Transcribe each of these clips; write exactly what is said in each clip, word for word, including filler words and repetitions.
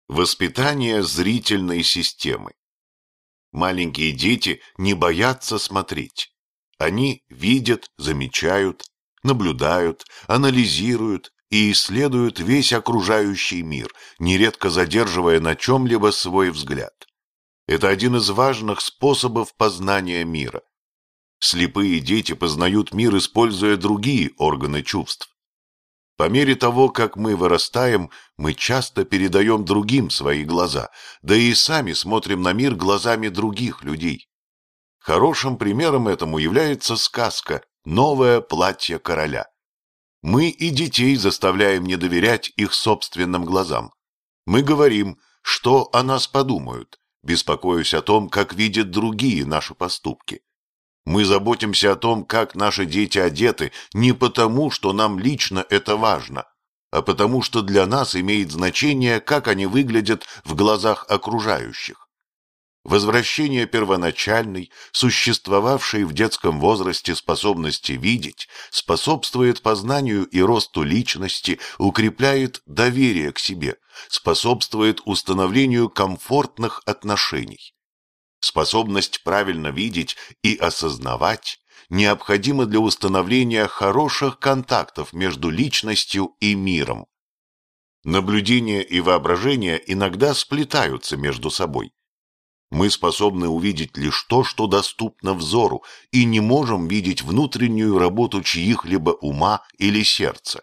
Воспитание зрительной системы. Маленькие дети не боятся смотреть. Они видят, замечают, наблюдают, анализируют и исследуют весь окружающий мир, нередко задерживая на чем-либо свой взгляд. Это один из важных способов познания мира. Слепые дети познают мир, используя другие органы чувств. По мере того, как мы вырастаем, мы часто передаем другим свои глаза, да и сами смотрим на мир глазами других людей. Хорошим примером этому является сказка «Новое платье короля». Мы и детей заставляем не доверять их собственным глазам. Мы говорим, что о нас подумают, беспокоясь о том, как видят другие наши поступки. Мы заботимся о том, как наши дети одеты, не потому, что нам лично это важно, а потому, что для нас имеет значение, как они выглядят в глазах окружающих. Возвращение первоначальной, существовавшей в детском возрасте способности видеть, способствует познанию и росту личности, укрепляет доверие к себе, способствует установлению комфортных отношений. Способность правильно видеть и осознавать необходима для установления хороших контактов между личностью и миром. Наблюдение и воображение иногда сплетаются между собой. Мы способны увидеть лишь то, что доступно взору, и не можем видеть внутреннюю работу чьих-либо ума или сердца.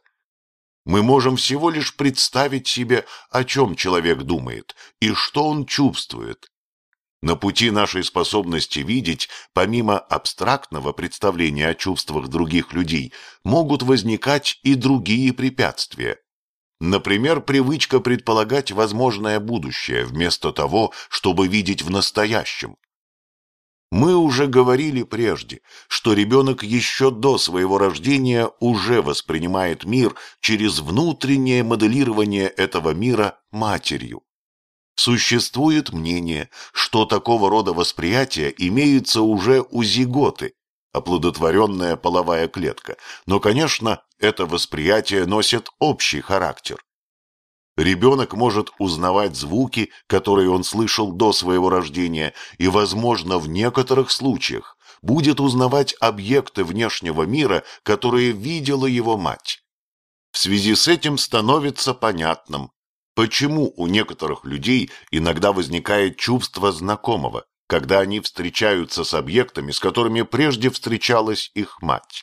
Мы можем всего лишь представить себе, о чем человек думает и что он чувствует. На пути нашей способности видеть, помимо абстрактного представления о чувствах других людей, могут возникать и другие препятствия. Например, привычка предполагать возможное будущее, вместо того, чтобы видеть в настоящем. Мы уже говорили прежде, что ребенок еще до своего рождения уже воспринимает мир через внутреннее моделирование этого мира матерью. Существует мнение, что такого рода восприятие имеется уже у зиготы, оплодотворенная половая клетка, но, конечно, это восприятие носит общий характер. Ребенок может узнавать звуки, которые он слышал до своего рождения, и, возможно, в некоторых случаях будет узнавать объекты внешнего мира, которые видела его мать. В связи с этим становится понятным, почему у некоторых людей иногда возникает чувство знакомого, когда они встречаются с объектами, с которыми прежде встречалась их мать.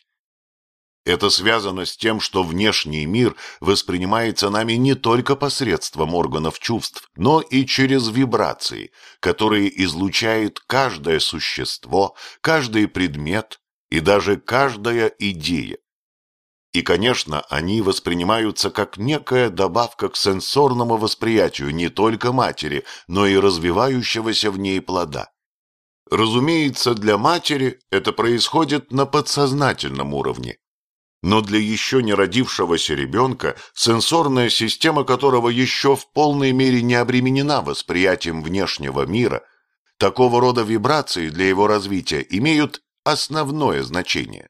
Это связано с тем, что внешний мир воспринимается нами не только посредством органов чувств, но и через вибрации, которые излучает каждое существо, каждый предмет и даже каждая идея. И, конечно, они воспринимаются как некая добавка к сенсорному восприятию не только матери, но и развивающегося в ней плода. Разумеется, для матери это происходит на подсознательном уровне. Но для еще не родившегося ребенка, сенсорная система которого еще в полной мере не обременена восприятием внешнего мира, такого рода вибрации для его развития имеют основное значение.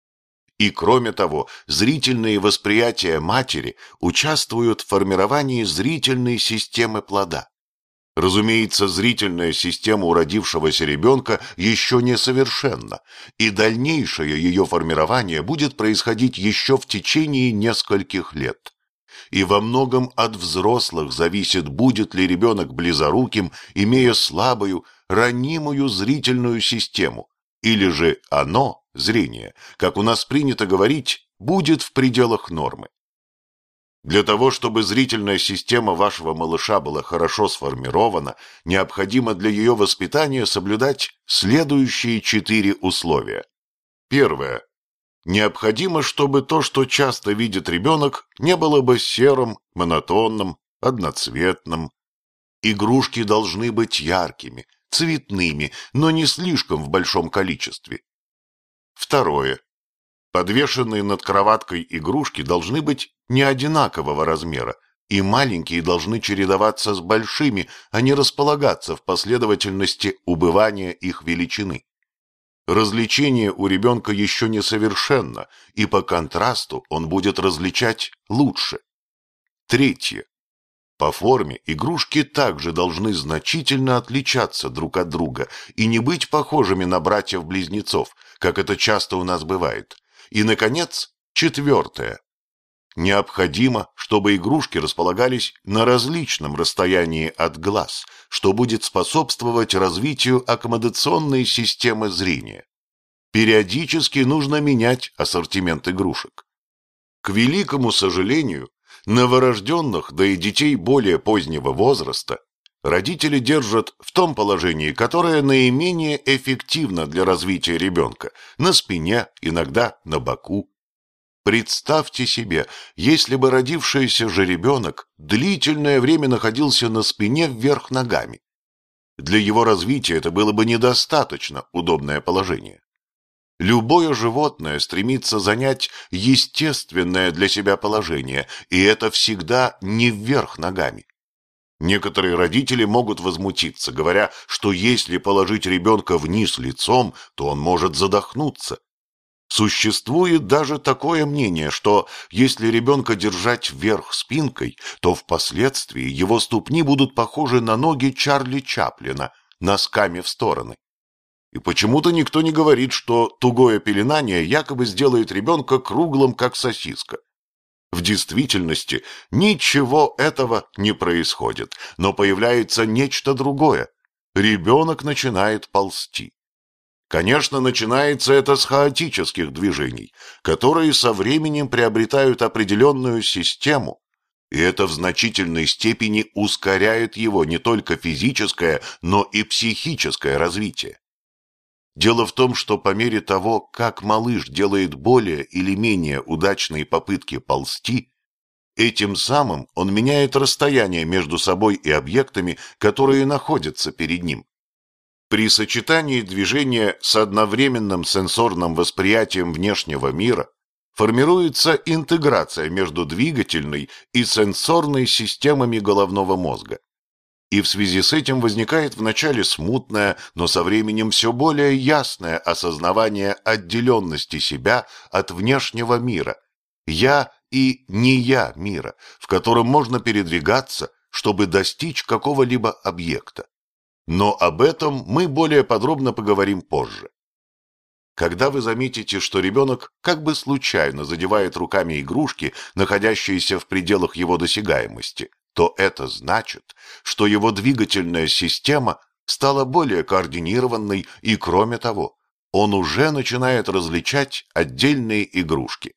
И кроме того, зрительные восприятия матери участвуют в формировании зрительной системы плода. Разумеется, зрительная система у родившегося ребенка еще не совершенна, и дальнейшее ее формирование будет происходить еще в течение нескольких лет. И во многом от взрослых зависит, будет ли ребенок близоруким, имея слабую, ранимую зрительную систему, или же оно, зрение, как у нас принято говорить, будет в пределах нормы. Для того, чтобы зрительная система вашего малыша была хорошо сформирована, необходимо для ее воспитания соблюдать следующие четыре условия. Первое. Необходимо, чтобы то, что часто видит ребенок, не было бы серым, монотонным, одноцветным. Игрушки должны быть яркими, цветными, но не слишком в большом количестве. Второе. Подвешенные над кроваткой игрушки должны быть не одинакового размера, и маленькие должны чередоваться с большими, а не располагаться в последовательности убывания их величины. Различение у ребенка еще не совершенно, и по контрасту он будет различать лучше. Третье. По форме игрушки также должны значительно отличаться друг от друга и не быть похожими на братьев-близнецов, как это часто у нас бывает. И, наконец, четвертое. Необходимо, чтобы игрушки располагались на различном расстоянии от глаз, что будет способствовать развитию аккомодационной системы зрения. Периодически нужно менять ассортимент игрушек. К великому сожалению, новорожденных, да и детей более позднего возраста, родители держат в том положении, которое наименее эффективно для развития ребенка, на спине, иногда на боку. Представьте себе, если бы родившийся же ребенок длительное время находился на спине вверх ногами. Для его развития это было бы недостаточно удобное положение. Любое животное стремится занять естественное для себя положение, и это всегда не вверх ногами. Некоторые родители могут возмутиться, говоря, что если положить ребенка вниз лицом, то он может задохнуться. Существует даже такое мнение, что если ребенка держать вверх спинкой, то впоследствии его ступни будут похожи на ноги Чарли Чаплина, носками в стороны. И почему-то никто не говорит, что тугое пеленание якобы сделает ребенка круглым, как сосиска. В действительности ничего этого не происходит, но появляется нечто другое. Ребенок начинает ползти. Конечно, начинается это с хаотических движений, которые со временем приобретают определенную систему, и это в значительной степени ускоряет его не только физическое, но и психическое развитие. Дело в том, что по мере того, как малыш делает более или менее удачные попытки ползти, этим самым он меняет расстояние между собой и объектами, которые находятся перед ним. При сочетании движения с одновременным сенсорным восприятием внешнего мира формируется интеграция между двигательной и сенсорной системами головного мозга. И в связи с этим возникает вначале смутное, но со временем все более ясное осознавание отделенности себя от внешнего мира, «я» и «не я» мира, в котором можно передвигаться, чтобы достичь какого-либо объекта. Но об этом мы более подробно поговорим позже. Когда вы заметите, что ребенок как бы случайно задевает руками игрушки, находящиеся в пределах его досягаемости, то это значит, что его двигательная система стала более координированной, и, кроме того, он уже начинает различать отдельные игрушки.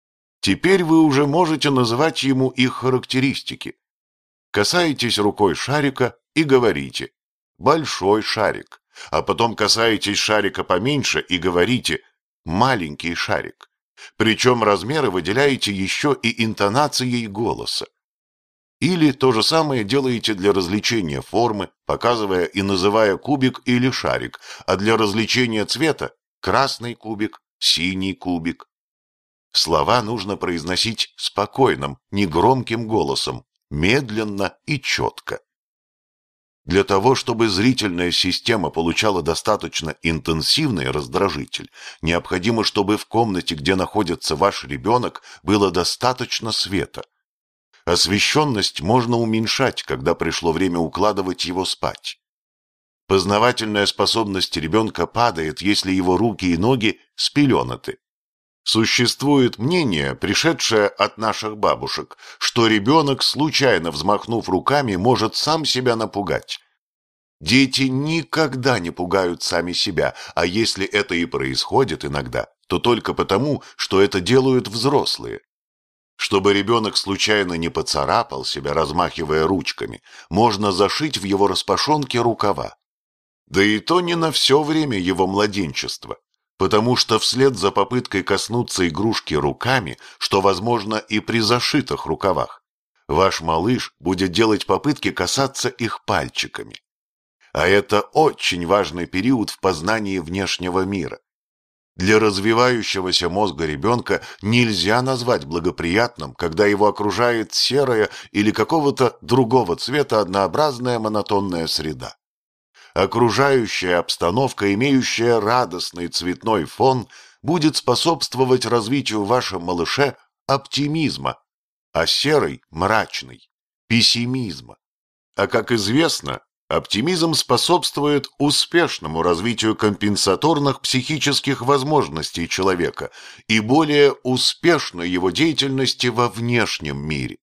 Теперь вы уже можете называть ему их характеристики. Касаетесь рукой шарика и говорите «большой шарик», а потом касаетесь шарика поменьше и говорите «маленький шарик». Причем размеры выделяете еще и интонацией голоса. Или то же самое делаете для различения формы, показывая и называя кубик или шарик, а для различения цвета – красный кубик, синий кубик. Слова нужно произносить спокойным, негромким голосом, медленно и четко. Для того, чтобы зрительная система получала достаточно интенсивный раздражитель, необходимо, чтобы в комнате, где находится ваш ребенок, было достаточно света. Освещенность можно уменьшать, когда пришло время укладывать его спать. Познавательная способность ребенка падает, если его руки и ноги спеленаты. Существует мнение, пришедшее от наших бабушек, что ребенок, случайно взмахнув руками, может сам себя напугать. Дети никогда не пугают сами себя, а если это и происходит иногда, то только потому, что это делают взрослые. Чтобы ребенок случайно не поцарапал себя, размахивая ручками, можно зашить в его распашонке рукава. Да и то не на все время его младенчества, потому что вслед за попыткой коснуться игрушки руками, что возможно и при зашитых рукавах, ваш малыш будет делать попытки касаться их пальчиками. А это очень важный период в познании внешнего мира. Для развивающегося мозга ребенка нельзя назвать благоприятным, когда его окружает серая или какого-то другого цвета однообразная монотонная среда. Окружающая обстановка, имеющая радостный цветной фон, будет способствовать развитию в вашем малыше оптимизма, а серый – мрачный. пессимизма. А как известно, оптимизм способствует успешному развитию компенсаторных психических возможностей человека и более успешной его деятельности во внешнем мире.